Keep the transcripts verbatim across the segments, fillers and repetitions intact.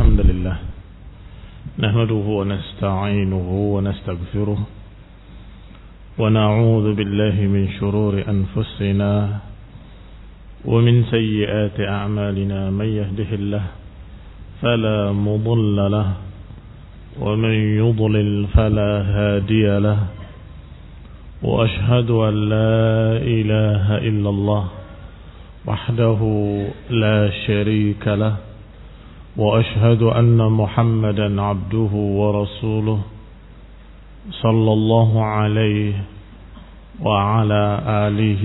الحمد لله نحمده ونستعينه ونستغفره ونعوذ بالله من شرور أنفسنا ومن سيئات أعمالنا من يهده الله فلا مضل له ومن يضلل فلا هادي له وأشهد أن لا إله إلا الله وحده لا شريك له وأشهد أن محمدا عبده ورسوله صلى الله عليه وعلى آله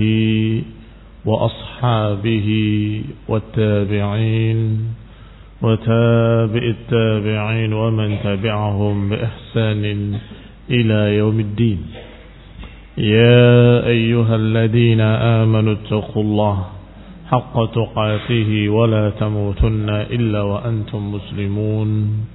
وأصحابه والتابعين وتابع التابعين ومن تبعهم بإحسان إلى يوم الدين. يا أيها الذين آمنوا اتقوا الله حق تقاته ولا تموتن إلا وأنتم مسلمون.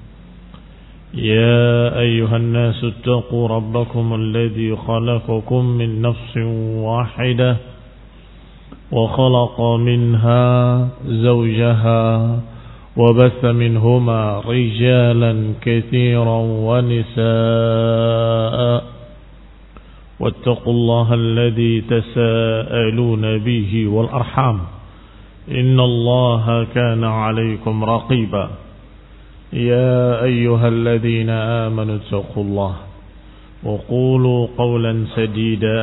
يا أيها الناس اتقوا ربكم الذي خلقكم من نفس واحدة وخلق منها زوجها وبث منهما رجالا كثيرا ونساء واتقوا الله الذي تساءلون به والأرحام إن الله كان عليكم رقيبا. يا أيها الذين آمنوا اتقوا الله وقولوا قولا سديدا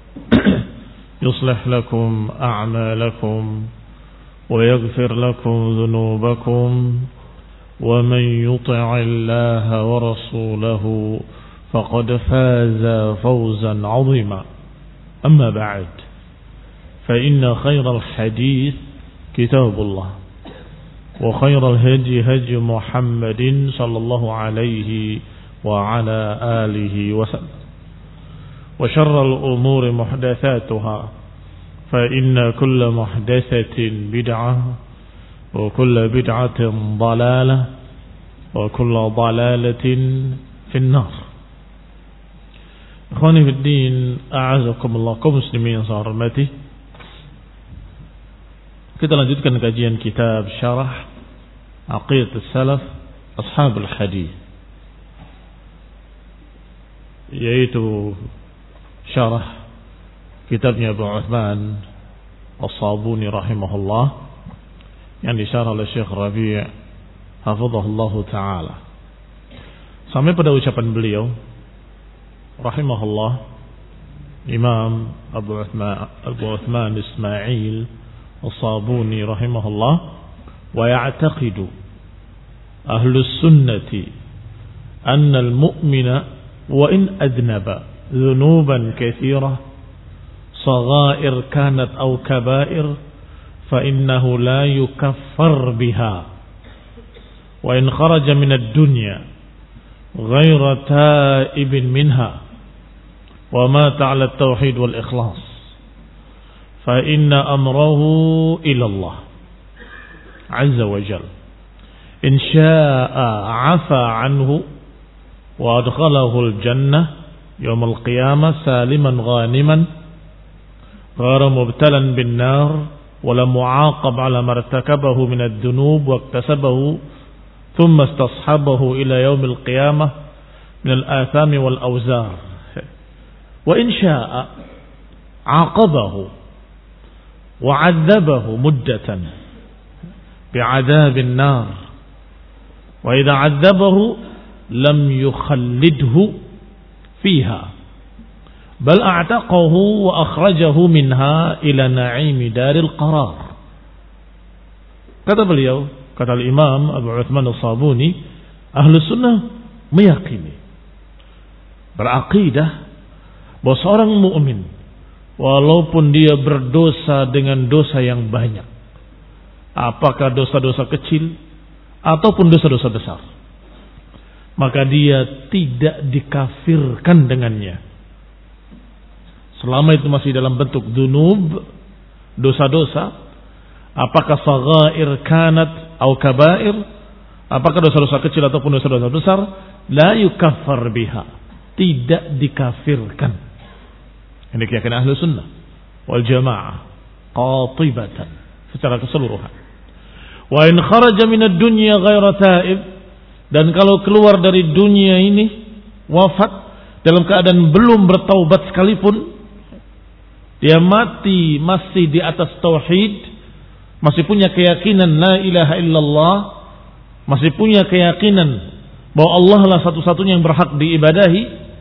يصلح لكم أعمالكم ويغفر لكم ذنوبكم ومن يطع الله ورسوله فقد فاز فوزا عظيما. أما بعد فإن خير الحديث كتاب الله وخير الهدي هدي محمد صلى الله عليه وعلى آله وسلم وشر الأمور محدثاتها فإن كل محدثة بدعة وكل بدعة ضلالة وكل ضلالة في النار. Ikhwani fi din, a'azakumullah, kaum muslimin yang saya hormati. Kita lanjutkan kajian kitab Syarah Aqidah Salaf Ashabul Hadis, yaitu syarah kitabnya Abu Uthman As-Sabuni rahimahullah yang disyarah oleh Syekh Rabi' hafizahullah taala. Sampai pada ucapan beliau rahimahullah, Imam Abu Uthman Abu Uthman Ismail As-Sabuni rahimahullah, wa ya'taqidu ahlus sunnati anna al-mu'mina wa in adnaba dhunuban katsira saghair kanat aw kaba'ir fa innahu la yukaffar biha wa in kharaja min ad-dunya ghayra ta'ibin minha wa mata 'ala at-tauhid wal ikhlas fa inna amrahu ila Allah azza wa jalla in syaa'a 'afa 'anhu wa adkhalahu al-jannah yawm al-qiyamah saliman ghaniman ghayra mubtalan bin nar wa la mu'aqab 'ala ma irtakabahu min ad-dunub wa iktasabahu thumma istashabahu ila yawm al-qiyamah min al-atham wal awzar wa in syaa'a 'aqabahu وعذبه مدة بعذاب النار وإذا عذبه لم يخلده فيها بل أعتقه وأخرجه منها إلى نعيم دار القرار. Kata beliau, kata Imam Abu Uthman As-Sabuni, ahlu sunnah meyakini, berakidah bahwa seorang mukmin walaupun dia berdosa dengan dosa yang banyak, apakah dosa-dosa kecil ataupun dosa-dosa besar, maka dia tidak dikafirkan dengannya selama itu masih dalam bentuk dzunub, dosa-dosa, apakah saghair kanat atau kabair, apakah dosa-dosa kecil ataupun dosa-dosa besar, la yukaffar biha, tidak dikafirkan. Ini keyakinan ahlu sunnah wal jamaah qatibatan, secara keseluruhan. Wa in kharaja minad dunya ghaira taib, dan kalau keluar dari dunia ini wafat dalam keadaan belum bertaubat sekalipun, dia mati masih di atas tauhid, masih punya keyakinan la ilaha illallah, masih punya keyakinan bahwa Allah lah satu-satunya yang berhak diibadahi,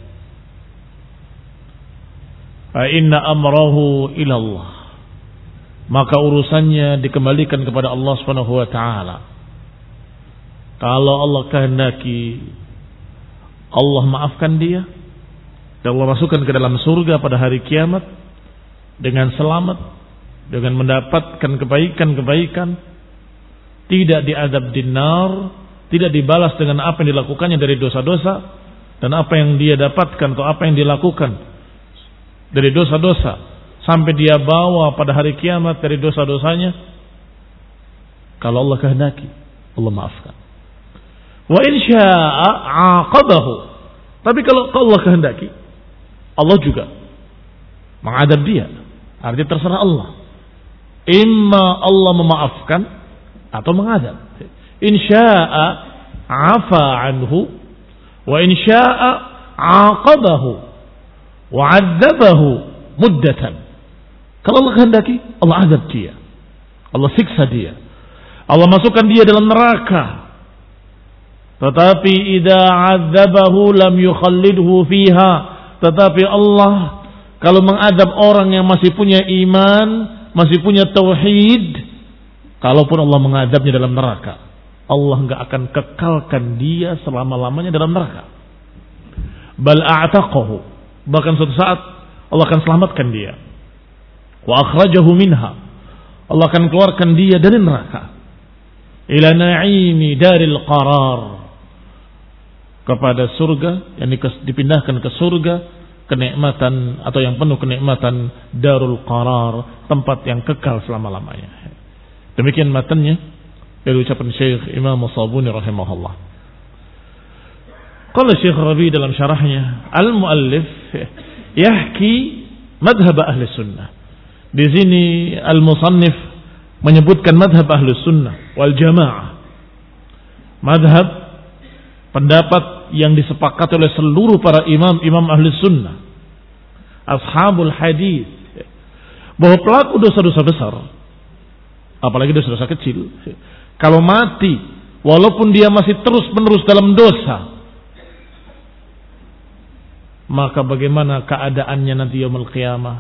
fa inna amrahu ila Allah, maka urusannya dikembalikan kepada Allah Subhanahu wa taala. Kalau Allah kehendaki, Allah maafkan dia dan Allah masukkan ke dalam surga pada hari kiamat dengan selamat, dengan mendapatkan kebaikan-kebaikan, tidak diazab di nar, tidak dibalas dengan apa yang dilakukannya dari dosa-dosa, dan apa yang dia dapatkan atau apa yang dilakukan dari dosa-dosa sampai dia bawa pada hari kiamat dari dosa-dosanya. Kalau Allah kehendaki, Allah maafkan. Wa in syaa'a 'aqabahu. Tapi kalau Allah kehendaki, Allah juga mengadab dia. Artinya terserah Allah. Imma Allah memaafkan atau mengadab. In syaa'a 'afa 'anhu wa in syaa'a 'aqabahu wa 'adzabahu muddatan. Kalau Allah kehendaki, Allah azab dia, Allah siksa dia, Allah masukkan dia dalam neraka. Tetapi idza 'adzabahu lam yukhallidhu fiha. Tetapi Allah kalau mengadab orang yang masih punya iman, masih punya tauhid, kalaupun Allah mengadabnya dalam neraka, Allah enggak akan kekalkan dia selama-lamanya dalam neraka. Bal a'taqahu, bahkan suatu saat Allah akan selamatkan dia. Wa akhrajahu minha, Allah akan keluarkan dia dari neraka. Ila na'imi daril qarar, kepada surga, yang dipindahkan ke surga, kenikmatan atau yang penuh kenikmatan, darul qarar, tempat yang kekal selama-lamanya. Demikian matanya dari ucapan Syekh Imam Sabuni rahimahullah. Qala Syekh Rabi dalam syarahnya, al-muallif yahki madhhab ahli sunnah. Di sini al-musannif menyebutkan madhab ahli sunnah wal jamaah, madhab pendapat yang disepakati oleh seluruh para imam-imam ahli sunnah, ashabul hadis, bahwa pelaku dosa-dosa besar, apalagi dosa-dosa kecil, kalau mati walaupun dia masih terus-menerus dalam dosa, maka bagaimana keadaannya nanti yaumul qiyamah?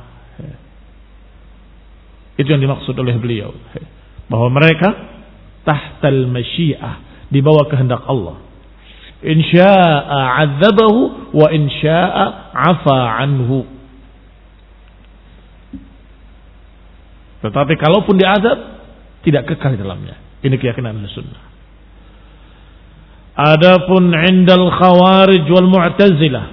Itu yang dimaksud oleh beliau, bahwa mereka tahtal masyiah, di bawah kehendak Allah. In syaa'a 'adzabahu wa in syaa'a 'afa 'anhu. Tetapi kalaupun diazab, tidak kekal di dalamnya. Ini keyakinan Ahlussunnah. Adapun 'indal khawarij wal mu'tazilah,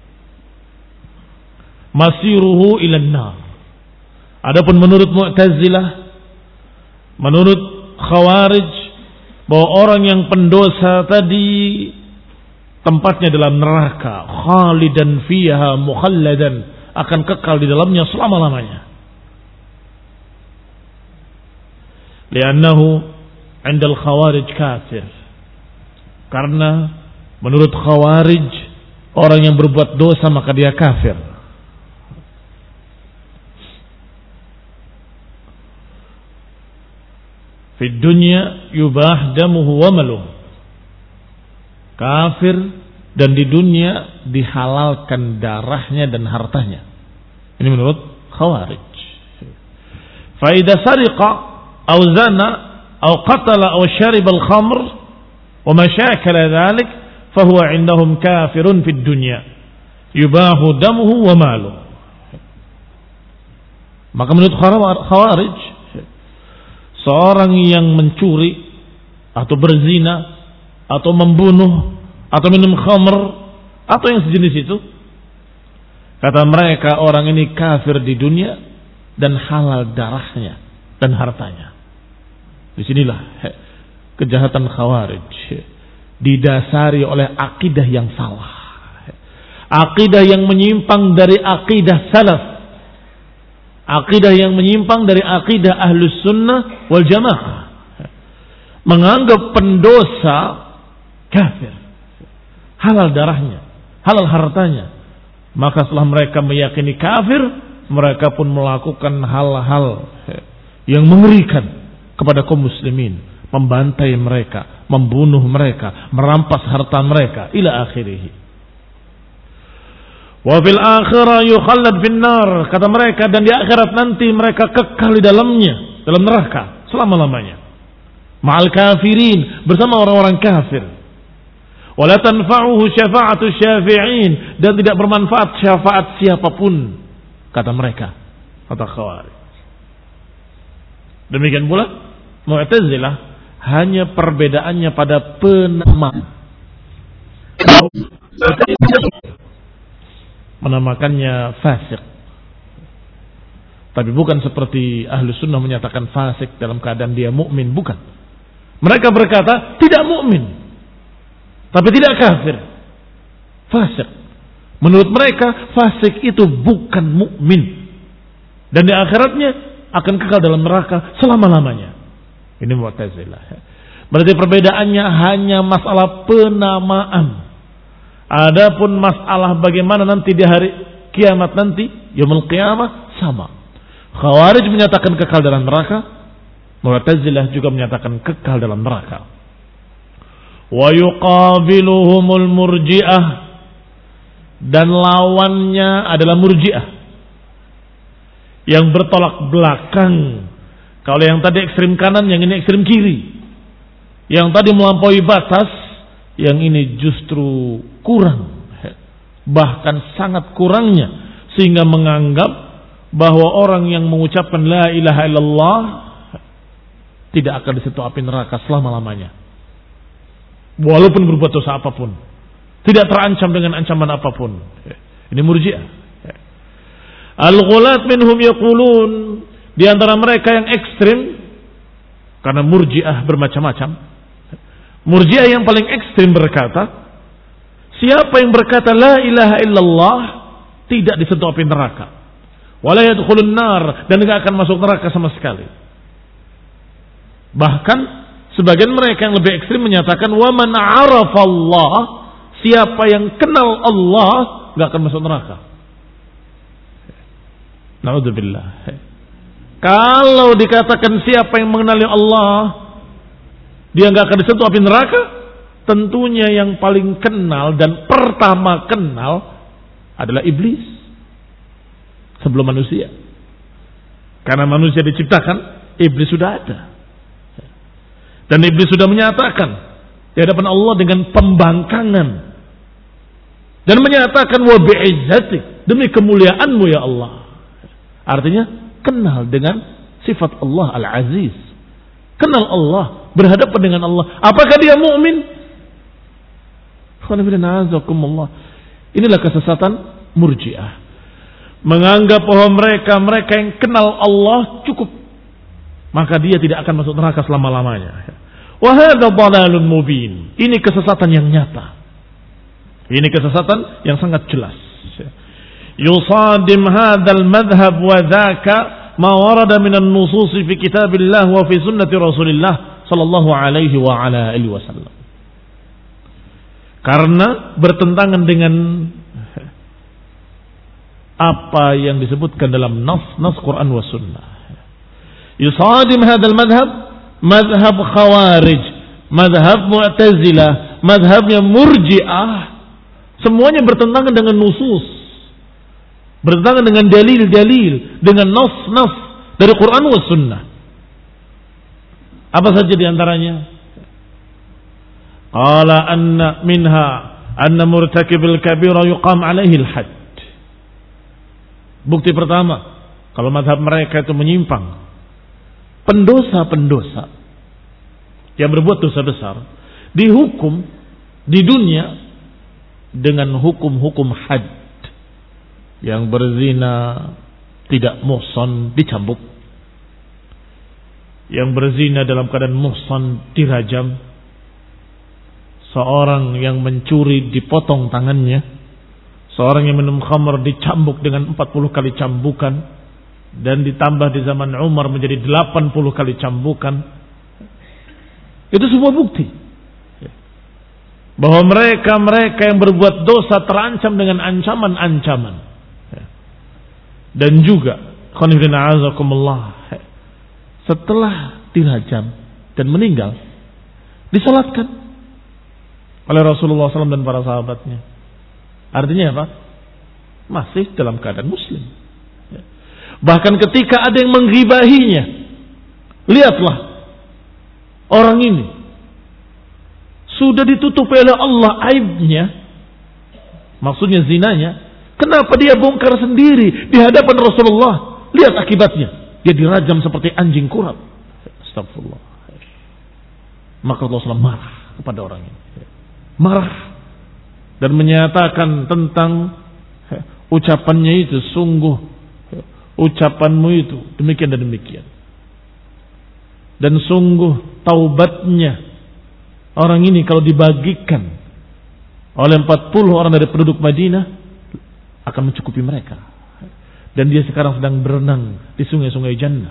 masiruhu ila an-nar. Adapun menurut Mu'tazilah, menurut Khawarij, bahwa orang yang pendosa tadi tempatnya dalam neraka, khalidan fiha mukhalladan, akan kekal di dalamnya selama-lamanya. Li'annahu 'indal Khawarij kafir. Karena menurut Khawarij, orang yang berbuat dosa maka dia kafir. Fi dunya yubah damuhu wa maluh. Kafir dan di dunia dihalalkan darahnya dan hartanya. Ini menurut Khawarij. Fa idza sariqa aw zana aw qatala aw shariba al-khamr wa ma shakala dhalik fa huwa 'indahum kafirun fid dunya yubahu damuhu wa maluh. Maka menurut Khawarij, seorang yang mencuri atau berzina atau membunuh atau minum khamr atau yang sejenis itu, kata mereka orang ini kafir di dunia dan halal darahnya dan hartanya. Disinilah kejahatan Khawarij, didasari oleh akidah yang salah, akidah yang menyimpang dari akidah salaf, akidah yang menyimpang dari akidah Ahlus Sunnah wal Jamaah. menganggap pendosa kafir, halal darahnya, halal hartanya, maka setelah mereka meyakini kafir, mereka pun melakukan hal-hal yang mengerikan kepada kaum muslimin, membantai mereka, membunuh mereka, merampas harta mereka, ila akhirih. Wa fil akhirah yukhallad fin nar, kata mereka, dan di akhirat nanti mereka kekal di dalamnya, dalam neraka selama-lamanya. Ma'al kafirin, bersama orang-orang kafir. Wa la tanfa'uhu syafa'atu syafi'in, dan tidak bermanfaat syafaat siapapun, kata mereka, kata Khawarij. Demikian pula Mu'tazilah, hanya perbedaannya pada penama. Menamakannya fasik, tapi bukan seperti ahlu sunnah menyatakan fasik dalam keadaan dia mukmin, bukan. Mereka berkata tidak mukmin, tapi tidak kafir, fasik. Menurut mereka fasik itu bukan mukmin, dan di akhiratnya akan kekal dalam neraka selama-lamanya. Ini Mu'tazilah. Berarti perbedaannya hanya masalah penamaan. Adapun masalah bagaimana nanti di hari kiamat nanti, yaumul qiyamah, sama. Khawarij menyatakan kekal dalam neraka, Mu'tazilah juga menyatakan kekal dalam neraka. Wa yuqabiluhumul murji'ah, dan lawannya adalah murji'ah yang bertolak belakang. Kalau yang tadi ekstrem kanan, yang ini ekstrem kiri. Yang tadi melampaui batas, yang ini justru kurang, bahkan sangat kurangnya, sehingga menganggap bahwa orang yang mengucapkan la ilaha illallah tidak akan disentuh api neraka selama-lamanya, walaupun berbuat dosa apapun, tidak terancam dengan ancaman apapun. Ini murji'ah. Al-ghulat minhum yaqulun, di antara mereka yang ekstrim, karena murji'ah bermacam-macam. Murji'ah yang paling ekstrim berkata, siapa yang berkata la ilaha illallah tidak disentuh api neraka, wala yadkhulun nar, dan tidak akan masuk neraka sama sekali. Bahkan sebagian mereka yang lebih ekstrim menyatakan wa man arafa Allah, siapa yang kenal Allah tidak akan masuk neraka. Na'udzubillah. Kalau dikatakan siapa yang mengenali Allah dia nggak akan disentuh api neraka, tentunya yang paling kenal dan pertama kenal adalah iblis sebelum manusia. Karena manusia diciptakan, iblis sudah ada. Dan iblis sudah menyatakan di hadapan Allah dengan pembangkangan, dan menyatakan wa bi'izzatik, demi kemuliaanmu ya Allah. Artinya kenal dengan sifat Allah Al-Aziz, kenal Allah, berhadapan dengan Allah. Apakah dia mukmin? Inilah kesesatan murji'ah, menganggap bahwa mereka mereka yang kenal Allah cukup, maka dia tidak akan masuk neraka selama-lamanya. Wa hadza dhalalun mubin. Ini kesesatan yang nyata. Ini kesesatan yang sangat jelas. Yusadim hadzal madhhab wa dzaka ma warada min an-nusus fi kitabillah wa fi sunnati Rasulillah sallallahu alaihi wa ala alihi wasallam. Karena bertentangan dengan apa yang disebutkan dalam nas-nas Quran wa sunnah. Yusadim hadzal madhhab, madhhab Khawarij, madhhab Mu'tazilah, madhabnya Murji'ah, semuanya bertentangan dengan nusus, bertentangan dengan dalil-dalil, dengan nas-nas dari Quran wa sunnah. Apa saja diantaranya? Qala anna minha anna murtakibil kabira yuqam alaihi al-hadd. Bukti pertama, kalau madhab mereka itu menyimpang, pendosa-pendosa yang berbuat dosa besar dihukum di dunia dengan hukum-hukum had. Yang berzina tidak muhsan dicambuk, yang berzina dalam keadaan muhsan dirajam, seorang yang mencuri dipotong tangannya, seorang yang minum khamr dicambuk dengan empat puluh kali cambukan, dan ditambah di zaman Umar menjadi delapan puluh kali cambukan. Itu sebuah bukti bahwa mereka-mereka yang berbuat dosa terancam dengan ancaman-ancaman. Dan juga setelah dirajam dan meninggal, disalatkan oleh Rasulullah shallallahu alaihi wasallam dan para sahabatnya. Artinya apa? Masih dalam keadaan muslim. Bahkan ketika ada yang menggibahinya, lihatlah orang ini sudah ditutupi oleh Allah aibnya, maksudnya zinanya. Kenapa dia bongkar sendiri di hadapan Rasulullah? Lihat akibatnya, dia dirajam seperti anjing kurap. Astagfirullah. Maka Rasulullah marah kepada orang ini, marah dan menyatakan tentang ucapannya itu, sungguh ucapanmu itu demikian dan demikian. Dan sungguh taubatnya orang ini kalau dibagikan oleh empat puluh orang dari penduduk Madinah akan mencukupi mereka. Dan dia sekarang sedang berenang di sungai-sungai Jannah.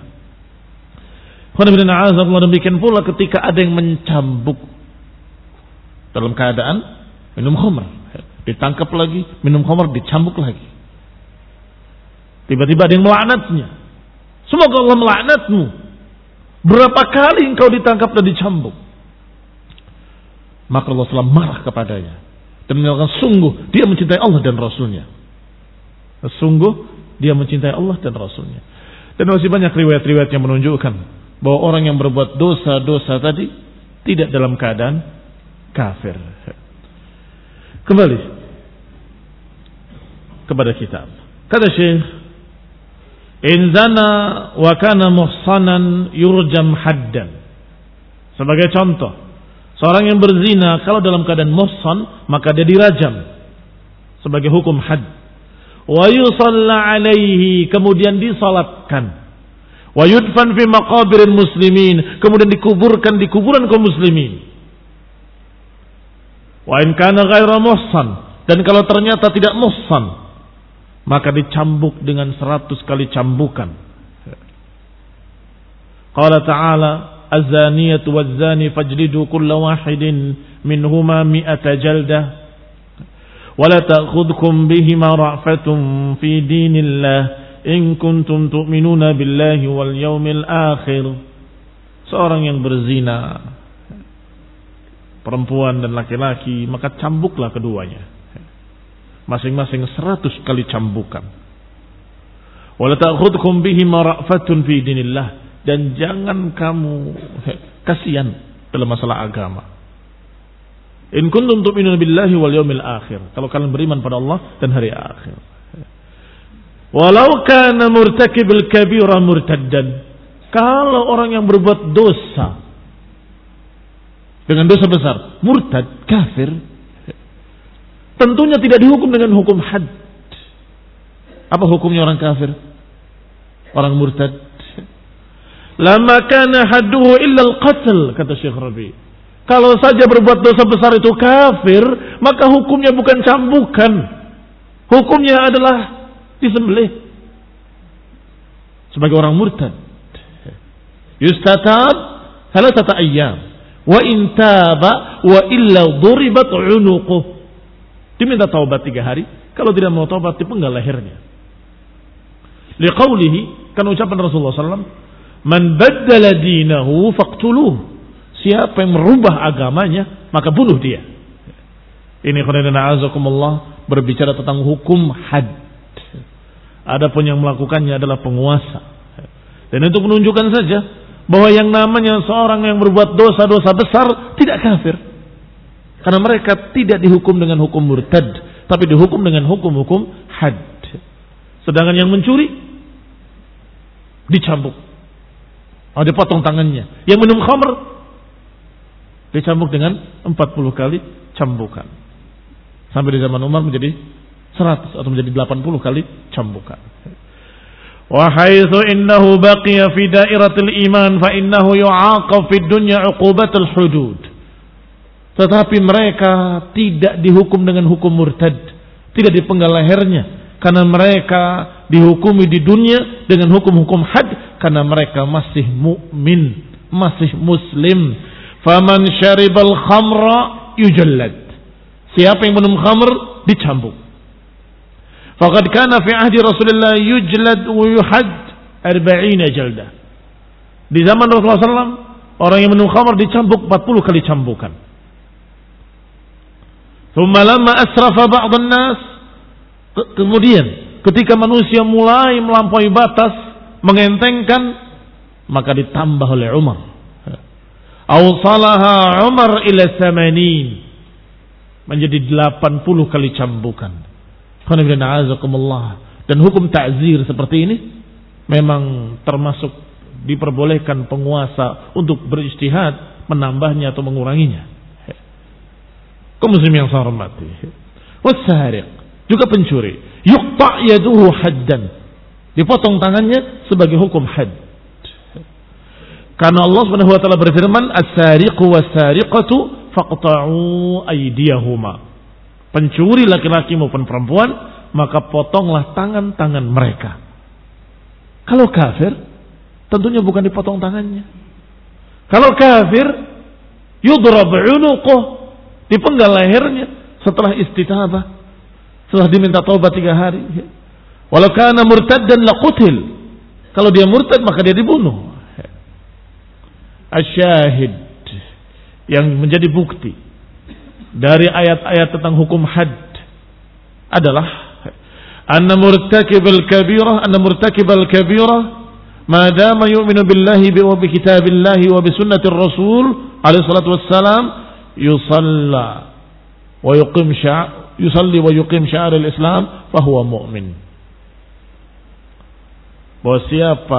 Demikian pula ketika ada yang mencambuk dalam keadaan minum khamr, ditangkap lagi, minum khamr, dicambuk lagi. Tiba-tiba ada yang melaknatnya. Semoga Allah melaknatmu. Berapa kali engkau ditangkap dan dicambuk? Maka Allah selalu marah kepadanya dan mengatakan sungguh dia mencintai Allah dan Rasulnya. Sungguh dia mencintai Allah dan Rasulnya. Dan masih banyak riwayat-riwayat yang menunjukkan bahwa orang yang berbuat dosa-dosa tadi tidak dalam keadaan kafir. Kembali kepada kitab. Kata Syekh, in zana wa kana muhsanan yurjam haddan. Sebagai contoh, seorang yang berzina kalau dalam keadaan muhsan maka dia dirajam sebagai hukum had. Wa yusalla alaihi, kemudian disalatkan. Wa yudfan fi maqabirin muslimin, kemudian dikuburkan di kuburan kaum muslimin. Wa in kana ghaira muhsan, dan kalau ternyata tidak muhsan maka dicambuk dengan seratus kali cambukan. Qala ta'ala az-zaniyatu waz-zani fajlidu kulla wahidin minhuma mi'ata jaldah ولا تأخذكم بهما رأفة في دين الله إن كنتم تؤمنون بالله واليوم الآخر. Seorang yang berzina, perempuan dan laki-laki, maka cambuklah keduanya, masing-masing seratus kali cambukan. ولا تأخذكم بهما رأفة في دين الله, dan jangan kamu kasihan dalam masalah agama. In kuntum tu'minuna billahi wal yawmil akhir, kalau kalian beriman pada Allah dan hari akhir. Walau kana murtakibul kabira murtaddan, kalau orang yang berbuat dosa dengan dosa besar murtad, kafir, tentunya tidak dihukum dengan hukum had. Apa hukumnya orang kafir? Orang murtad? Lama kana hadduhu illa al-qatl, kata Syekh Rabi. Kalau saja berbuat dosa besar itu kafir, maka hukumnya bukan cambukan. Hukumnya adalah disembelih sebagai orang murtad. Yustatab thalathata ayyam wa in taba wa illa duribat unuquh. Diminta taubat tiga hari, kalau tidak mau taubat dipenggal lehernya. Liqaulihi, kan ucapan Rasulullah sallallahu alaihi wasallam, man baddala dinahu faqtuluh. Siapa yang merubah agamanya, maka bunuh dia. Ini khonedana azakumullah berbicara tentang hukum had. Adapun yang melakukannya adalah penguasa. Dan itu menunjukkan saja bahwa yang namanya seorang yang berbuat dosa-dosa besar tidak kafir. Karena mereka tidak dihukum dengan hukum murtad, tapi dihukum dengan hukum-hukum had. Sedangkan yang mencuri dicambuk, oh, dipotong tangannya. Yang minum khamr dicambuk dengan empat puluh kali cambukan. Sampai di zaman Umar menjadi seratus atau menjadi delapan puluh kali cambukan. Wa haitsu innahu baqiya fi dairatil iman fa innahu yu'aqab fid dunya 'uqubatul hudud. Tetapi mereka tidak dihukum dengan hukum murtad, tidak dipenggal lehernya, karena mereka dihukumi di dunia dengan hukum-hukum had, karena mereka masih mukmin, masih muslim. faman syaribal khamra yujallad. Siapa yang minum khamr dicambuk. Faqad kana fi ahdi Rasulullah yujlad wa yuhad arba'ina jaldah. Di zaman Rasulullah sallallahu alaihi wasallam orang yang minum khamr dicambuk empat puluh kali cambukan. Thumma lamma asrafa ba'd an-nas, kemudian ketika manusia mulai melampaui batas, mengentengkan, maka ditambah oleh Umar. Awsalaha Umar ila thamanin, menjadi delapan puluh kali cambukan. Dan hukum ta'zir seperti ini memang termasuk diperbolehkan penguasa untuk berijtihad menambahnya atau menguranginya. Kaum muslim yang saya hormati. Wasariq, juga pencuri, yuqta' yaduhu haddan, dipotong tangannya sebagai hukum had. Karena Allah Subhanahu wa taala berfirman, as-sariqu was-sariqatu faqta'u aydiyahuma. Pencuri laki-laki maupun perempuan, maka potonglah tangan-tangan mereka. Kalau kafir, tentunya bukan dipotong tangannya. Kalau kafir, yudrab 'unuquh, dipenggal lehernya setelah istitabah, setelah diminta taubat tiga hari. Walau kana murtaddan laqutil, kalau dia murtad maka dia dibunuh. Asyahid, yang menjadi bukti dari ayat-ayat tentang hukum had adalah anna murtakibal kabirah anna murtakibal kabirah ma dama yu'minu billahi wa bi kitabillahi wa bi sunnatir rasul alaihi salatu wassalam yusalla wa yuqim sya' yusalli wa yuqim sya'ar al-islam fa huwa mu'min. Bahwa siapa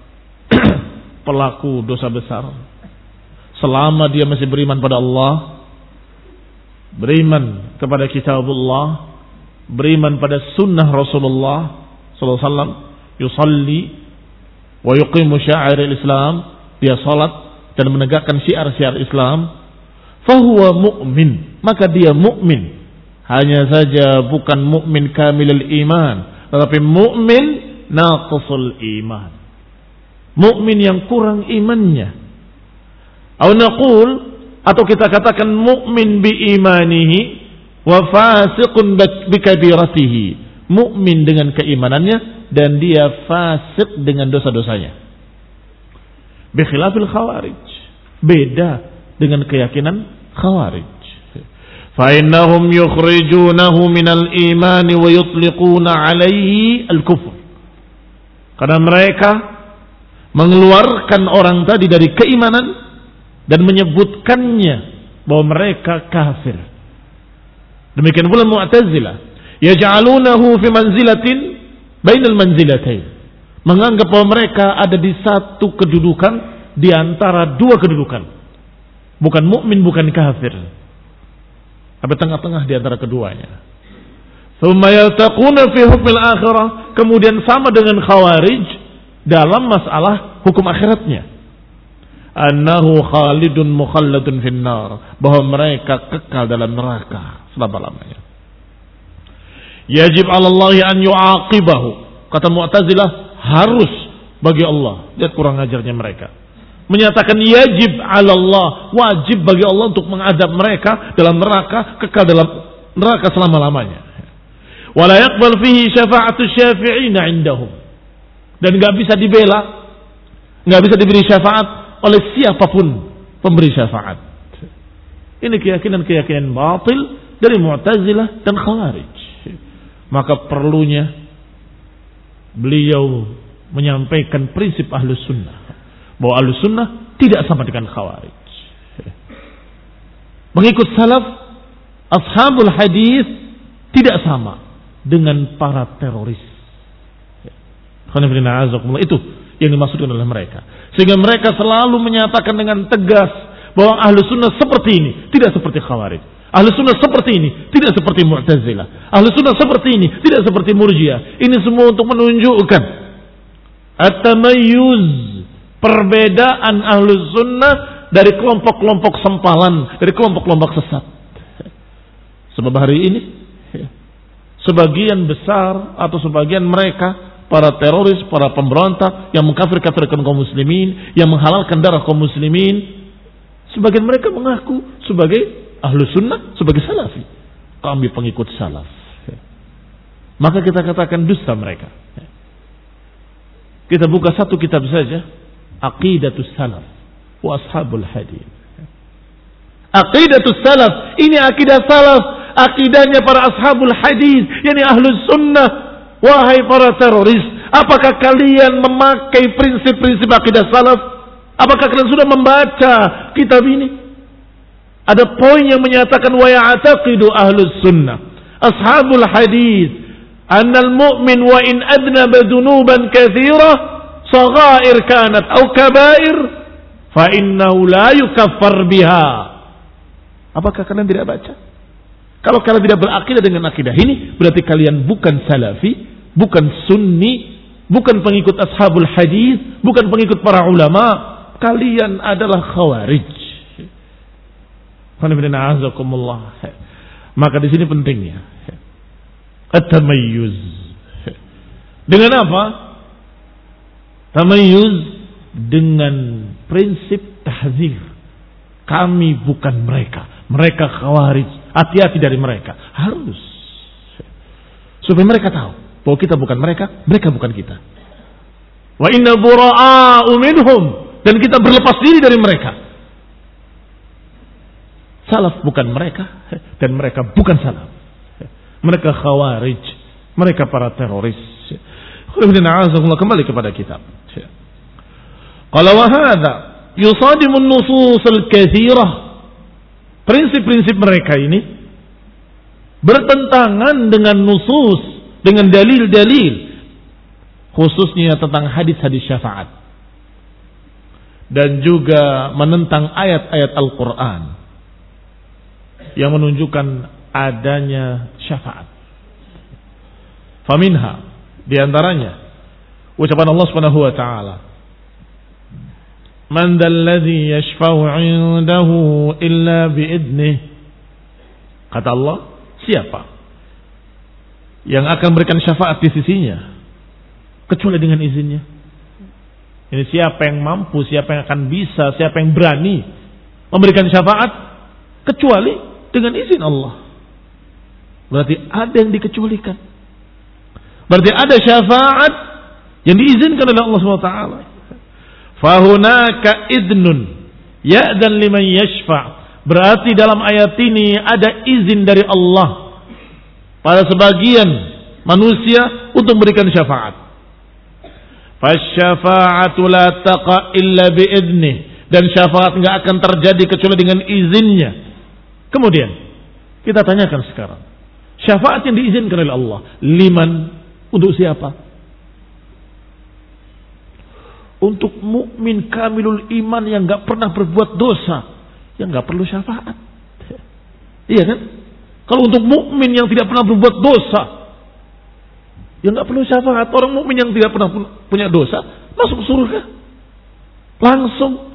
pelaku dosa besar selama dia masih beriman pada Allah, beriman kepada kitabullah, beriman pada sunnah Rasulullah sallallahu alaihi wasallam, yusalli wa yuqimu sya'air al-islam, dia salat dan menegakkan syiar-syiar Islam, fahuwa mu'min, maka dia mukmin. Hanya saja bukan mukmin kamilul iman, tetapi mukmin naqisul iman, mukmin yang kurang imannya. Atau naqul, atau kita katakan mukmin bi imanihi wa fasiqun bi kabiratihi, mukmin dengan keimanannya dan dia fasik dengan dosa-dosanya. Bi khilafil khawarij, beda dengan keyakinan khawarij. Fa innahum yukhrijunahu minal iman wa yutliquna alaihi al-kufr. Karena mereka mengeluarkan orang tadi dari keimanan dan menyebutkannya bahwa mereka kafir. Demikian pula Mu'tazilah, yaj'alunahu fi manzilatin bainal manzilatain, menganggap bahwa mereka ada di satu kedudukan di antara dua kedudukan, bukan mukmin bukan kafir, tapi tengah-tengah di antara keduanya. Tsumma yaltaquna fi hukmil akhirah, kemudian sama dengan khawarij dalam masalah hukum akhiratnya, annahu khalidun mukhalladun finnar, bahwa mereka kekal dalam neraka selama-lamanya. Yajib 'ala Allah an yu'aqibahu, kata Mu'tazilah, harus bagi Allah, lihat kurang ajarnya mereka, menyatakan yajib 'ala Allah, wajib bagi Allah untuk mengadab mereka dalam neraka, kekal dalam neraka selama-lamanya. Wala yaqbal fihi syafa'atu syafi'ina 'indahum, dan enggak bisa dibela, enggak bisa diberi syafaat oleh siapapun pemberi syafaat. Ini keyakinan-keyakinan batil dari Mu'tazilah dan Khawarij. Maka perlunya beliau menyampaikan prinsip Ahlus Sunnah, bahwa Ahlus Sunnah tidak sama dengan Khawarij. Mengikut salaf, ashabul hadis tidak sama dengan para teroris. Itu yang dimaksudkan oleh mereka. Sehingga mereka selalu menyatakan dengan tegas bahwa Ahlus Sunnah seperti ini, tidak seperti Khawarij. Ahlus Sunnah seperti ini, tidak seperti Mu'tazilah. Ahlus Sunnah seperti ini, tidak seperti Murji'ah. Ini semua untuk menunjukkan at-tamayyuz, perbedaan Ahlus Sunnah dari kelompok-kelompok sempalan, dari kelompok-kelompok sesat. Sebab hari ini sebagian besar atau sebagian mereka, para teroris, para pemberontak yang mengkafir-kafirkan kaum muslimin, yang menghalalkan darah kaum muslimin, Sebagian mereka mengaku sebagai ahlu sunnah, sebagai salafi. Kami pengikut salaf. Maka kita katakan dusta mereka. Kita buka satu kitab saja, Aqidatus Salaf wa Ashabul Hadis. Aqidatus Salaf, ini akidah salaf, akidahnya para Ashabul Hadis, yakni ahlus sunnah. Wahai para teroris, apakah kalian memakai prinsip-prinsip akidah salaf? Apakah kalian sudah membaca kitab ini? Ada poin yang menyatakan wa ya'taqidu ahlus sunnah ashabul hadis annal mu'min wa in adnaba dunuban katsira saghair kanat aw kabair fa innahu la yukaffar biha. Apakah kalian tidak baca? Kalau kalian tidak berakidah dengan akidah ini, berarti kalian bukan salafi, bukan sunni, bukan pengikut ashabul hadis, bukan pengikut para ulama. Kalian adalah khawarij. Maka di sini pentingnya at-tamayyuz. Dengan apa? Tamayyuz dengan prinsip tahzir. Kami bukan mereka, mereka khawarij. Hati-hati dari mereka. Harus. Supaya mereka tahu bahwa kita bukan mereka, mereka bukan kita. Wa inna bura'a'u minhum. Dan kita berlepas diri dari mereka. Salaf bukan mereka, dan mereka bukan salaf. Mereka khawarij, mereka para teroris. Kembali kepada kitab. Qala wa hadza yusadimu an-nusus al-katsirah. Prinsip-prinsip mereka ini bertentangan dengan nusus, dengan dalil-dalil, khususnya tentang hadis-hadis syafaat. Dan juga menentang ayat-ayat Al-Quran yang menunjukkan adanya syafaat. Faminha, diantaranya ucapan Allah Subhanahu wa taala, "Man dzalladzi yashfa'u 'indahu illa bi'idnih." Kata Allah, siapa yang akan berikan syafaat di sisinya kecuali dengan izinnya? Ini siapa yang mampu, siapa yang akan bisa, siapa yang berani memberikan syafaat kecuali dengan izin Allah. Berarti ada yang dikecualikan. Berarti ada syafaat yang diizinkan oleh Allah subhanahu wa taala. Fahunaka idnun ya'dan liman yashfa'. Berarti dalam ayat ini ada izin dari Allah pada sebagian manusia untuk memberikan syafaat. Fasyafa'atu la taqa illa bi'idnih. Dan syafaat enggak akan terjadi kecuali dengan izinnya. Kemudian kita tanyakan sekarang, syafaat yang diizinkan oleh Allah liman, untuk siapa? Untuk mukmin kamilul iman yang enggak pernah berbuat dosa, yang enggak perlu syafaat. Iya kan? Kalau untuk mukmin yang tidak pernah berbuat dosa, yang enggak perlu syafaat. Orang mukmin yang tidak pernah punya dosa masuk surga langsung.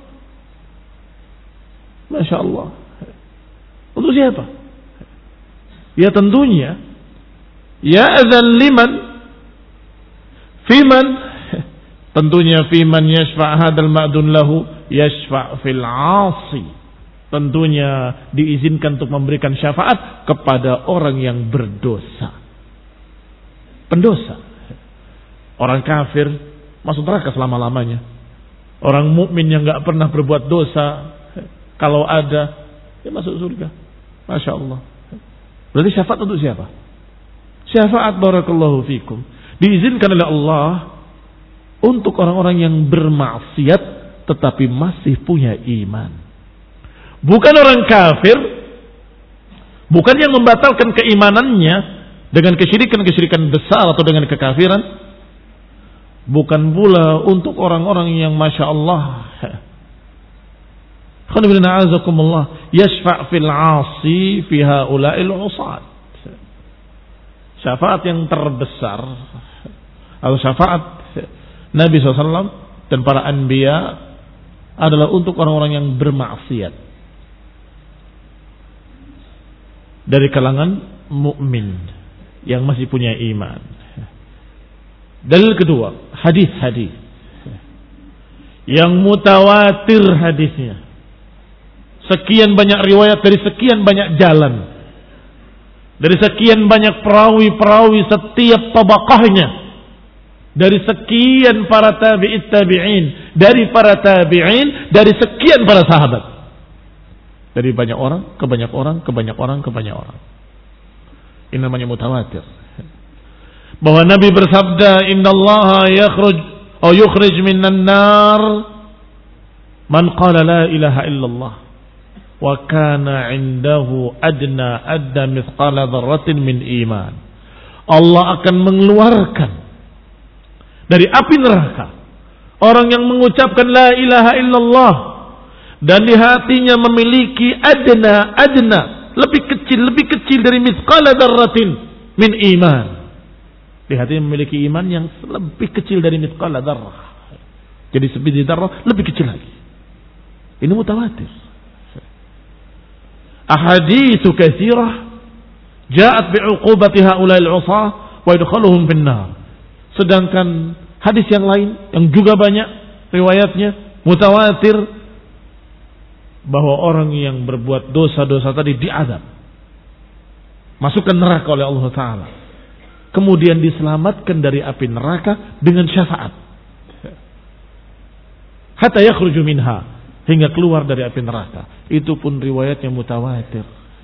Masya Allah. Untuk siapa? Ya tentunya ya adzan liman fiman, tentunya fiman yashfa' hadzal ma'dun lahu yashfa' fil 'asi. Tentunya diizinkan untuk memberikan syafaat kepada orang yang berdosa. Pendosa. Orang kafir masuk neraka selama-lamanya. Orang mukmin yang enggak pernah berbuat dosa, kalau ada, dia masuk surga. Masya Allah. Berarti syafaat untuk siapa? Syafaat barakallahu fikum diizinkan oleh Allah untuk orang-orang yang bermaksiat tetapi masih punya iman. Bukan orang kafir, bukan yang membatalkan keimanannya dengan kesyirikan-kesyirikan besar atau dengan kekafiran. Bukan pula untuk orang-orang yang Masya Allah yashfa' fil 'asi fi haula'il 'usat. Syafaat yang terbesar atau syafaat Nabi shallallahu alaihi wasallam dan para anbiya adalah untuk orang-orang yang bermaksiat dari kalangan mukmin yang masih punya iman. Dalil kedua, hadis-hadis yang mutawatir hadisnya, sekian banyak riwayat dari sekian banyak jalan, dari sekian banyak perawi-perawi setiap tabaqahnya, dari sekian para tabi'it tabi'in, dari para tabi'in, dari sekian para sahabat, dari banyak orang ke banyak orang ke banyak orang ke banyak orang. Ini namanya mutawatir. Bahwa Nabi bersabda, innallaha yakhruj atau yukhrij minan nar man qala la ilaha illallah wa kana indahu adna adna mithqala dzarratin min iman. Allah akan mengeluarkan dari api neraka orang yang mengucapkan la ilaha illallah dan di hatinya memiliki adna adna, lebih kecil lebih kecil dari mithqala dzarratin min iman. Di hatinya memiliki iman yang lebih kecil dari mithqala dzarrah. Jadi sebiji dzarrah lebih kecil lagi. Ini mutawatir. Ahaditsu katsirah ja'at bi'uqubati haula'il 'usah wa idkhaluhum fin-nar. Sedangkan hadis yang lain yang juga banyak riwayatnya mutawatir bahwa orang yang berbuat dosa-dosa tadi diazab, masukkan neraka oleh Allah Ta'ala, kemudian diselamatkan dari api neraka dengan syafaat hatta yakhruju minha, hingga keluar dari api neraka. Itu pun riwayatnya mutawatir.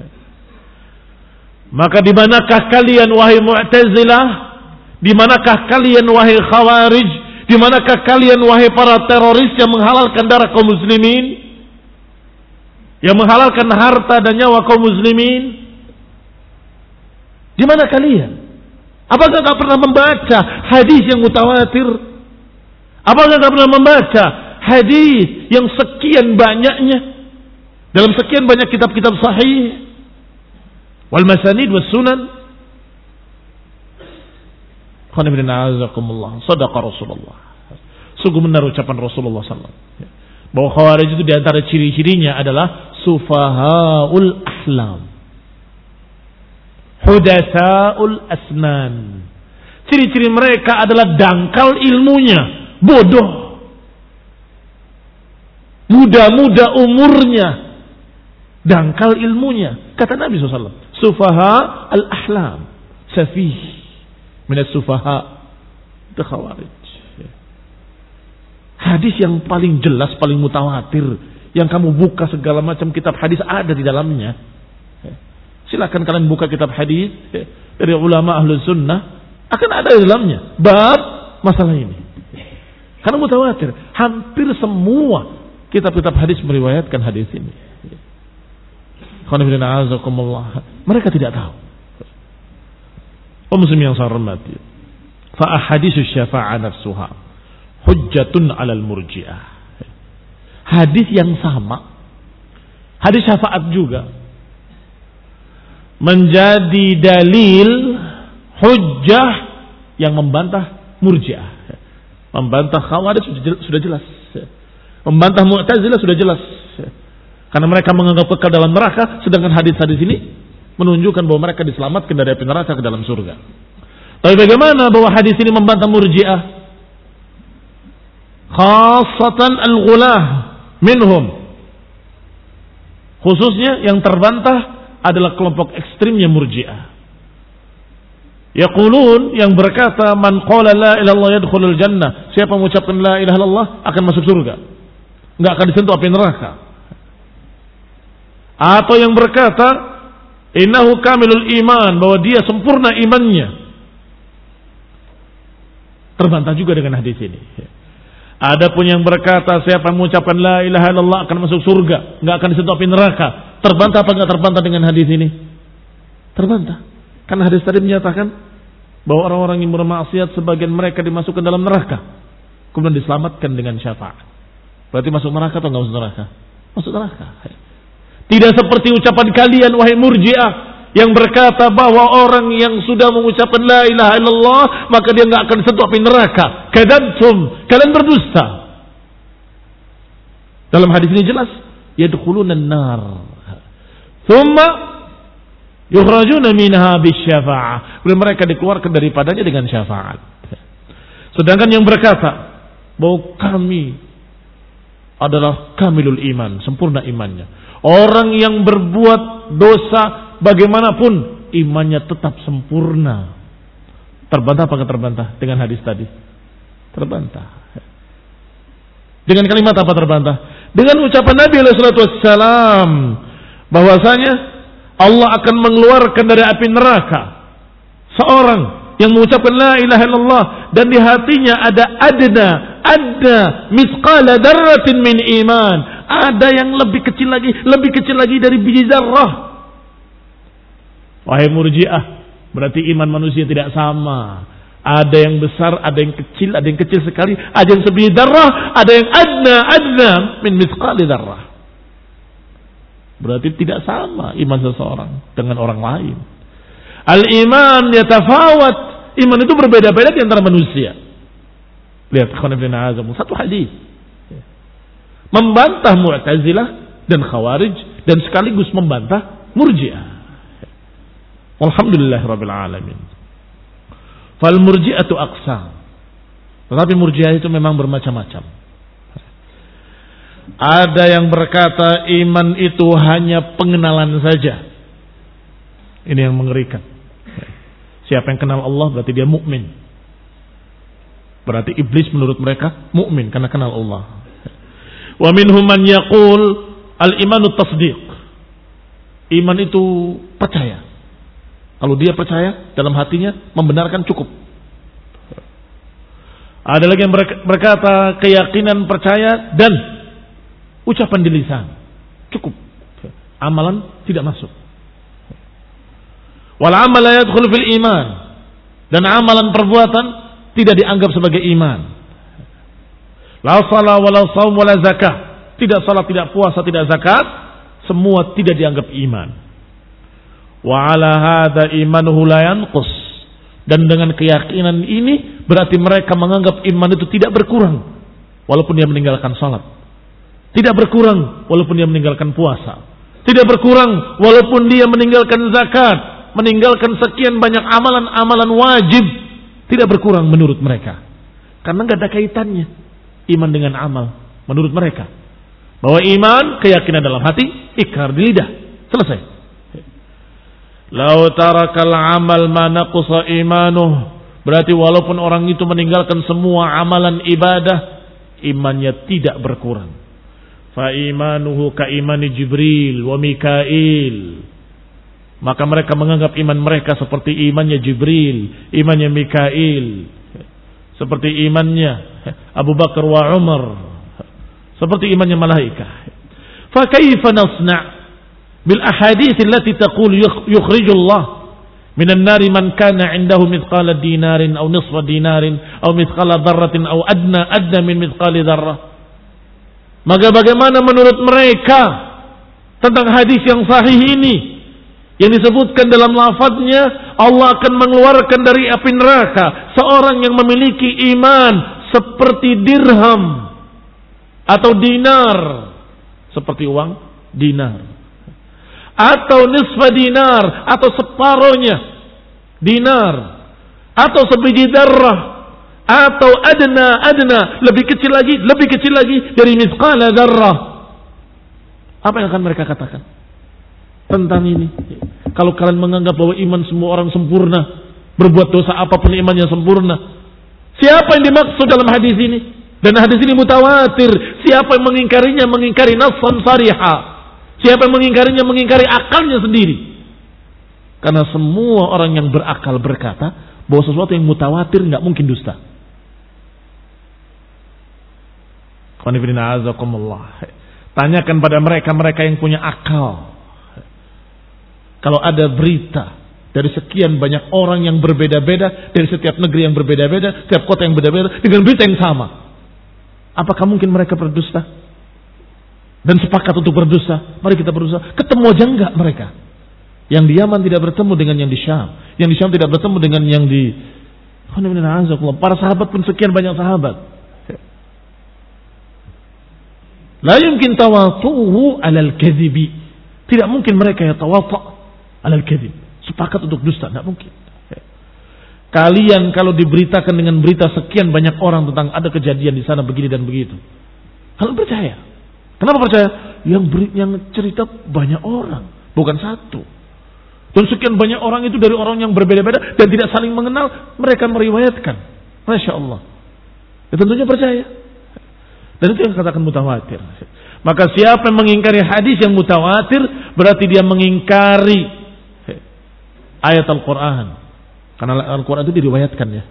Maka di manakah kalian wahai Mu'tazilah? Di manakah kalian wahai Khawarij? Di manakah kalian wahai para teroris yang menghalalkan darah kaum muslimin? Yang menghalalkan harta dan nyawa kaum muslimin? Di mana kalian? Apakah tak pernah membaca hadis yang mutawatir? Apakah tak pernah membaca hadis yang sekian banyaknya dalam sekian banyak kitab-kitab sahih, wal masanid was sunan? Qanibrina'azakumullah, sadaqa Rasulullah. Sungguh benar ucapan Rasulullah sallallahu alaihi wasallam bahwa Khawarij itu di antara ciri-cirinya adalah sufahaul ahlam, hudatsaul asnan. Ciri-ciri mereka adalah dangkal ilmunya, bodoh, muda-muda umurnya, dangkal ilmunya. Kata Nabi shallallahu alaihi wasallam, sufaha al-ahlam, safih minas sufaha, itu Khawarij. Hadis yang paling jelas, paling mutawatir, yang kamu buka segala macam kitab hadis ada di dalamnya. Silakan kalian buka kitab hadis dari ulama ahlu sunnah, akan ada di dalamnya bab masalah ini. Karena mutawatir, hampir semua kitab-kitab hadis meriwayatkan hadis ini. Mereka tidak tahu. Oh, muslim yang saya hormati, fa ahadisus syafa'ah nafsuha hujjatun 'alal murji'ah. Hadis yang sama, hadis syafaat juga, menjadi dalil hujjah yang membantah murji'ah, membantah Khawarij sudah jelas, membantah Mu'tazilah sudah jelas, karena mereka menganggap kekal dalam neraka, sedangkan hadis-hadis ini menunjukkan bahwa mereka diselamatkan dari api neraka ke dalam surga. Tapi bagaimana bahwa hadis ini membantah murji'ah? Khasatan al-ghulah minhum, khususnya yang terbantah adalah kelompok ekstrimnya murji'ah. Yaqulun, yang berkata man qala la ilaha illallah yadkhulul jannah, siapa mengucapkan la ilaha illallah akan masuk surga, enggak akan disentuh api neraka. Atau yang berkata innahu kamilul iman, bahwa dia sempurna imannya, terbantah juga dengan hadis ini. Adapun yang berkata siapa mengucapkan la ilaha illallah akan masuk surga, enggak akan disentuh api neraka, terbantah apa enggak terbantah dengan hadis ini? Terbantah. Karena hadis tadi menyatakan bahwa orang-orang yang bermaksiat sebagian mereka dimasukkan dalam neraka, kemudian diselamatkan dengan syafaat. Berarti masuk neraka atau enggak masuk neraka? Masuk neraka. Tidak seperti ucapan kalian wahai murji'ah yang berkata bahwa orang yang sudah mengucapkan la ilaha illallah maka dia enggak akan disentuh api neraka. Kadzabtum, kalian berdusta. Dalam hadis ini jelas, yadkhulunan nar. Tsumma yukhrajuna minha bisyafa'ah. Mereka dikeluarkan daripadanya dengan syafaat. Sedangkan yang berkata bahwa kami adalah kamilul iman, sempurna imannya. Orang yang berbuat dosa bagaimanapun imannya tetap sempurna. Terbantah apa terbantah dengan hadis tadi? Terbantah. Dengan kalimat apa terbantah? Dengan ucapan Nabi alaihi salatu wassalam bahwasanya Allah akan mengeluarkan dari api neraka seorang yang mengucapkan la ilaha illallah dan di hatinya ada adna ada misqala dzarratin min iman, ada yang lebih kecil lagi, lebih kecil lagi dari biji zarrah. Wahai Murji'ah, berarti iman manusia tidak sama. Ada yang besar, ada yang kecil, ada yang kecil sekali, ada yang sebiji dzarrah, ada yang adna adna min misqali dzarrah. Berarti tidak sama iman seseorang dengan orang lain. Al-iman yatafawat. Iman itu berbeda-beda di antara manusia. Lihat satu hadis membantah Mu'tazilah dan Khawarij dan sekaligus membantah Murji'ah. Alhamdulillahirabbil alamin. Fal murji'atu aqsam. Tetapi Murji'ah itu memang bermacam-macam. Ada yang berkata iman itu hanya pengenalan saja. Ini yang mengerikan. Siapa yang kenal Allah berarti dia mukmin. Berarti iblis menurut mereka mukmin karena kenal Allah. Wa minhum man yaqul al-imanu tasdiq. Iman itu percaya. Kalau dia percaya dalam hatinya membenarkan cukup. Ada lagi yang berkata keyakinan percaya dan ucapan di lisan cukup. Amalan tidak masuk. Wal amal la yadkhulu fil iman. Dan amalan perbuatan tidak dianggap sebagai iman. La shalah wala shaum wala zakah. Tidak salat, tidak puasa, tidak zakat, semua tidak dianggap iman. Wa ala hadza imanuhu la yanqus. Dan dengan keyakinan ini berarti mereka menganggap iman itu tidak berkurang walaupun dia meninggalkan salat. Tidak berkurang walaupun dia meninggalkan puasa. Tidak berkurang walaupun dia meninggalkan zakat, meninggalkan sekian banyak amalan-amalan wajib. Tidak berkurang menurut mereka. Karena enggak ada kaitannya iman dengan amal menurut mereka. Bahwa iman keyakinan dalam hati, ikrar di lidah. Selesai. Lau tarakal amal ma naqsa imanuh. Berarti walaupun orang itu meninggalkan semua amalan ibadah, imannya tidak berkurang. Fa imanuhu ka imani Jibril wa Mikail. Maka mereka menganggap iman mereka seperti imannya Jibril, imannya Mikail, seperti imannya Abu Bakar wa Umar, seperti imannya malaikat. Fa kaifa nasna' bil ahadits allati taqul yukhrijullah minan nari man kana 'indahu mithqala dinarin aw nisfa dinarin aw mithqala dzarratin aw adna adna min mithqali dzarrah. Maka bagaimana menurut mereka tentang hadis yang sahih ini yang disebutkan dalam lafadznya Allah akan mengeluarkan dari api neraka seorang yang memiliki iman seperti dirham atau dinar, seperti uang dinar, atau nisfa dinar atau separohnya dinar, atau sebiji darrah, atau adna adna lebih kecil lagi, lebih kecil lagi dari misqala darrah. Apa yang akan mereka katakan tentang ini? Kalau kalian menganggap bahwa iman semua orang sempurna, berbuat dosa apapun imannya sempurna, siapa yang dimaksud dalam hadis ini? Dan hadis ini mutawatir. Siapa yang mengingkarinya mengingkari nassan sarihah. Siapa yang mengingkarinya mengingkari akalnya sendiri. Karena semua orang yang berakal berkata bahwa sesuatu yang mutawatir nggak mungkin dusta. Tanyakan pada mereka-mereka yang punya akal. Kalau ada berita dari sekian banyak orang yang berbeda-beda, dari setiap negeri yang berbeda-beda, setiap kota yang berbeda-beda, dengan berita yang sama, apakah mungkin mereka berdusta? Dan sepakat untuk berdusta? Mari kita berdusta. Ketemu aja enggak mereka? Yang di Yaman tidak bertemu dengan yang di Syam, yang di Syam tidak bertemu dengan yang di para sahabat pun sekian banyak sahabat. La yumkin tawatuhu alal kadhibi. Tidak mungkin mereka ya tawatu' alal kadhib, sepakat untuk dusta, tidak mungkin. Kalian kalau diberitakan dengan berita sekian banyak orang tentang ada kejadian di sana begini dan begitu, kalian percaya? Kenapa percaya? Yang beri, yang cerita banyak orang, bukan satu. Dan sekian banyak orang itu dari orang yang berbeda-beda dan tidak saling mengenal, mereka meriwayatkan. Masya Allah. Ya tentunya percaya. Dan itu yang katakan mutawatir. Maka siapa yang mengingkari hadis yang mutawatir, berarti dia mengingkari ayat Al-Quran. Karena Al-Quran itu diriwayatkan ya.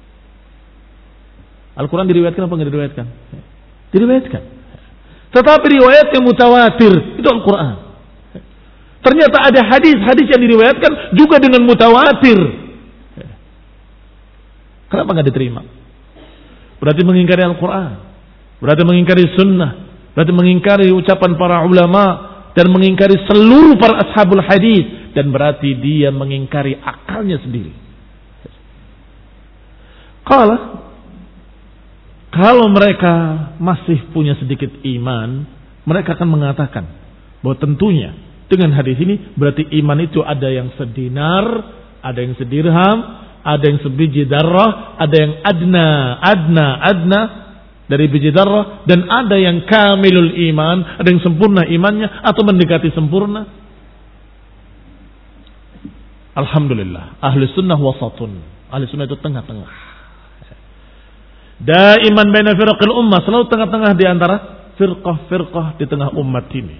Al-Quran diriwayatkan apa enggak diriwayatkan? Diriwayatkan. Tetapi riwayat yang mutawatir itu Al-Quran. Ternyata ada hadis-hadis yang diriwayatkan juga dengan mutawatir. Kenapa enggak diterima? Berarti mengingkari Al-Quran, berarti mengingkari sunnah, berarti mengingkari ucapan para ulama dan mengingkari seluruh para ashabul hadis, dan berarti dia mengingkari akalnya sendiri. Kalau kalau mereka masih punya sedikit iman, mereka akan mengatakan bahwa tentunya dengan hadis ini berarti iman itu ada yang sedinar, ada yang sedirham, ada yang sebiji darah, ada yang adna, adna, adna dari biji darah, dan ada yang kamilul iman, ada yang sempurna imannya atau mendekati sempurna. Alhamdulillah, ahli sunnah wasatun. Ahli sunnah itu tengah-tengah. Daiman baina firqil ummah, selalu tengah-tengah di antara firqah-firqah di tengah umat ini.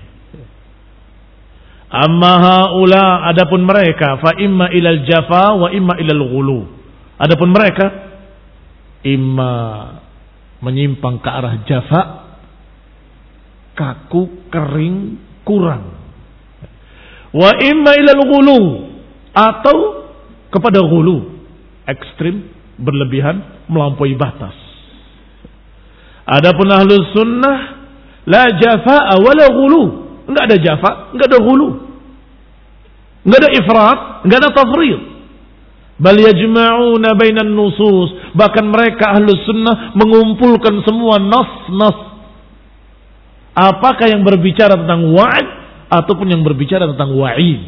Amma haula, adapun mereka, fa imma ilal jafa wa imma ilal ghulu. Adapun mereka imma menyimpang ke arah jafa, kaku, kering, kurang. Wa imma ilal ghulu, atau kepada ghulu, ekstrim, berlebihan, melampaui batas. Adapun ahlus sunnah la jafa'a wala ghulu. Enggak ada jafa, enggak ada ghulu. Enggak ada ifrat, enggak ada tafrid. Bal yajma'una bainan nusus. Bahkan mereka ahlus sunnah mengumpulkan semua nas-nas. Apakah yang berbicara tentang wa'id ataupun yang berbicara tentang wa'id.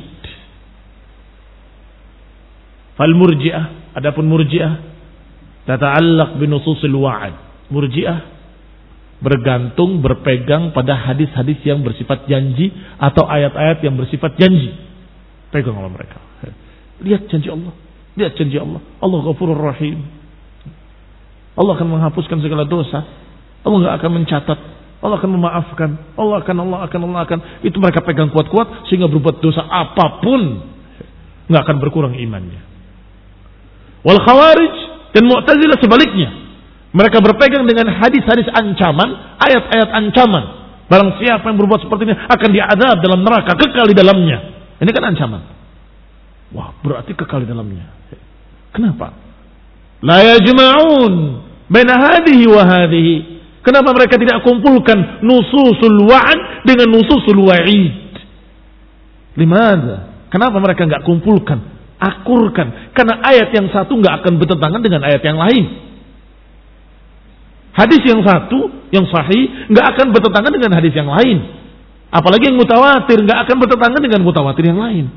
Fal murji'ah, adapun murji'ah tata'allaq bi nususil wa'id. Murji'ah bergantung, berpegang pada hadis-hadis yang bersifat janji atau ayat-ayat yang bersifat janji. Pegang oleh mereka. Lihat janji Allah, lihat janji Allah. Allah Ghafurur Rahim. Allah akan menghapuskan segala dosa. Allah enggak akan mencatat. Allah akan memaafkan. Allah akan, Allah akan, Allah akan. Itu mereka pegang kuat-kuat sehingga berbuat dosa apapun enggak akan berkurang imannya. Wal Khawarij dan Mu'tazilah sebaliknya. Mereka berpegang dengan hadis-hadis ancaman, ayat-ayat ancaman. Barang siapa yang berbuat seperti ini akan diazab dalam neraka, kekal di dalamnya. Ini kan ancaman. Wah, berarti kekal di dalamnya. Kenapa? La yajma'un baina hadhihi wa hadhihi. Kenapa mereka tidak kumpulkan nususul wa'd dengan nususul wa'id? Limadha? Kenapa mereka enggak kumpulkan, akurkan? Karena ayat yang satu enggak akan bertentangan dengan ayat yang lain. Hadis yang satu, yang sahih, nggak akan bertentangan dengan hadis yang lain. Apalagi yang mutawatir, nggak akan bertentangan dengan mutawatir yang lain.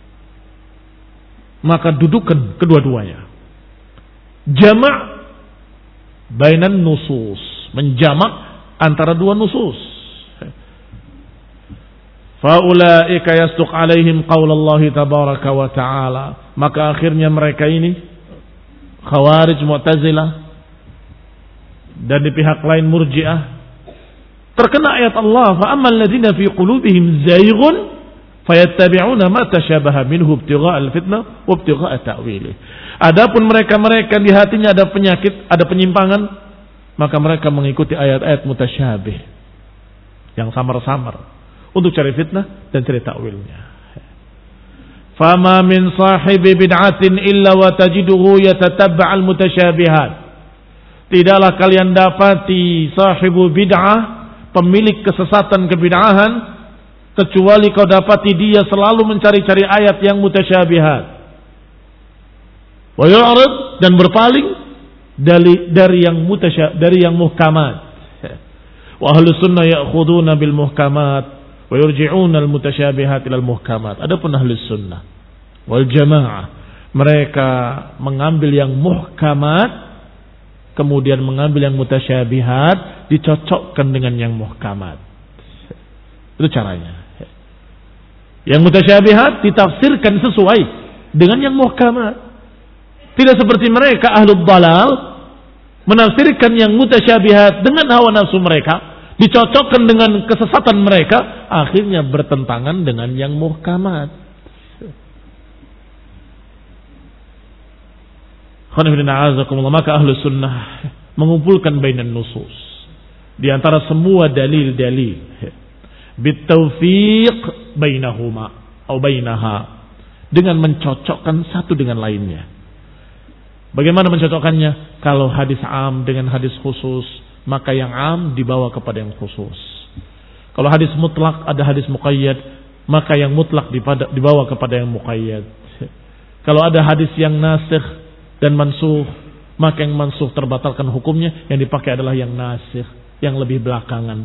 Maka dudukan kedua-duanya. Jama' bainan nusus. Menjamak antara dua nusus. Faulaika yasduq alaihim qaulallahi tabaraka wa ta'ala. Maka akhirnya mereka ini, Khawarij, Mu'tazilah, dan di pihak lain Murji'ah, terkena ayat Allah, fa ammal ladzina fi qulubihim zayghun fayattabi'una ma tashabaha minhu ibtigha'al fitnah wa ibtigha'a ta'wilih. Adapun mereka-mereka di hatinya ada penyakit, ada penyimpangan, maka mereka mengikuti ayat-ayat mutasyabih yang samar-samar untuk cari fitnah dan cari ta'wilnya. Fama min sahibi bid'atin illa wa tajiduhu yatatabba'al mutasyabihat. Tidaklah kalian dapati sahibu bid'ah, pemilik kesesatan kebid'ahan, kecuali kau dapati dia selalu mencari-cari ayat yang mutasyabihat. Wa yu'rid, dan berpaling dari dari yang mutasya dari yang muhkamat. Wa ahlus sunnah ya'khuduna bil muhkamat wa yurji'una al mutasyabihat ila al muhkamat. Adapun ahlus sunnah wal jamaah, mereka mengambil yang muhkamat, kemudian mengambil yang mutasyabihat, dicocokkan dengan yang muhkamat. Itu caranya. Yang mutasyabihat ditafsirkan sesuai dengan yang muhkamat. Tidak seperti mereka ahlul dalal menafsirkan yang mutasyabihat dengan hawa nafsu mereka, dicocokkan dengan kesesatan mereka, akhirnya bertentangan dengan yang muhkamat. Maka ahlu sunnah mengumpulkan bainan nusus di antara semua dalil-dalil bitaufiq bainahuma atau bainaha, dengan mencocokkan satu dengan lainnya. Bagaimana mencocokkannya? Kalau hadis am dengan hadis khusus, maka yang am dibawa kepada yang khusus. Kalau hadis mutlak ada hadis muqayyad, maka yang mutlak dibawa kepada yang muqayyad. Kalau ada hadis yang nasikh dan mansukh, maka yang mansukh terbatalkan hukumnya, yang dipakai adalah yang nasikh, yang lebih belakangan.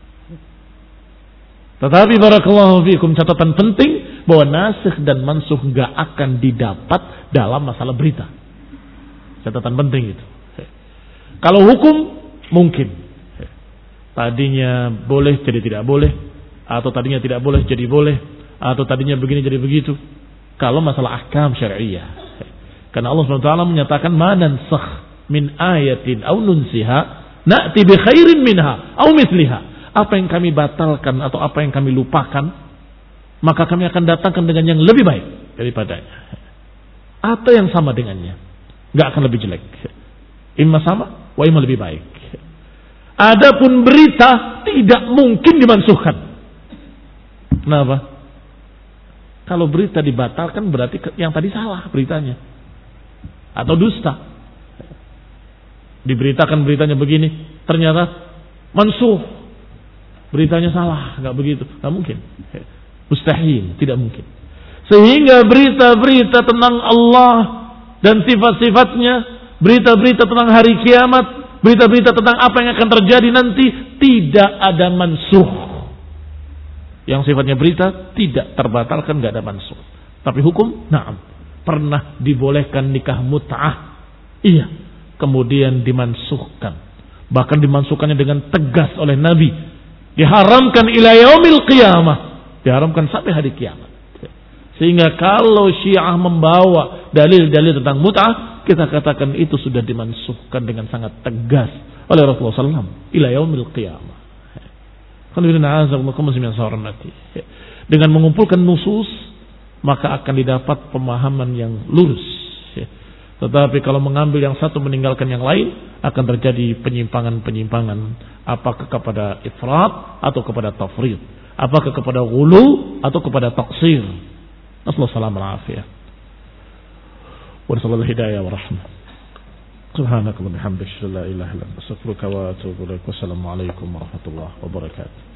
Tetapi barakallahu fiikum, catatan penting bahwa nasikh dan mansukh enggak akan didapat dalam masalah berita. Catatan penting itu. Kalau hukum mungkin tadinya boleh jadi tidak boleh, atau tadinya tidak boleh jadi boleh, atau tadinya begini jadi begitu. Kalau masalah ahkam syariah, karena Allah subhanahu wa taala menyatakan ma nansakh min ayatin aw nunsiha na'ti bi khairin minha aw mithliha. Apa yang kami batalkan atau apa yang kami lupakan, maka kami akan datangkan dengan yang lebih baik daripadanya, atau yang sama dengannya. Enggak akan lebih jelek. Imma sama wa imma lebih baik. Adapun berita tidak mungkin dimansuhkan. Kenapa? Kalau berita dibatalkan berarti yang tadi salah beritanya, atau dusta. Diberitakan beritanya begini, ternyata mansuh, beritanya salah, nggak begitu, nggak mungkin, mustahil, tidak mungkin. Sehingga berita-berita tentang Allah dan sifat-sifatnya, berita-berita tentang hari kiamat, berita-berita tentang apa yang akan terjadi nanti, tidak ada mansuh. Yang sifatnya berita tidak terbatalkan, nggak ada mansuh. Tapi hukum, na'am, pernah dibolehkan nikah mut'ah, iya, kemudian dimansuhkan, bahkan dimansuhkannya dengan tegas oleh Nabi, diharamkan ila yaumil qiyamah, diharamkan sampai hari kiamat. Sehingga kalau Syiah membawa dalil-dalil tentang mut'ah, kita katakan itu sudah dimansuhkan dengan sangat tegas oleh Rasulullah sallallahu alaihi wasallam ila yaumil qiyamah. Dengan mengumpulkan nusus, maka akan didapat pemahaman yang lurus. Tetapi kalau mengambil yang satu meninggalkan yang lain, akan terjadi penyimpangan-penyimpangan, apakah kepada ifrat atau kepada tafrid, apakah kepada ghulu atau kepada taksir. Assalamualaikum warahmatullahi wabarakatuh. Wa sallallahu hidayah wa rahmah. Subhanakallahumma wa bihamdika, la ilaha illa anta, astaghfiruka wa atubu ilaik. Wassalamu alaikum warahmatullahi wabarakatuh.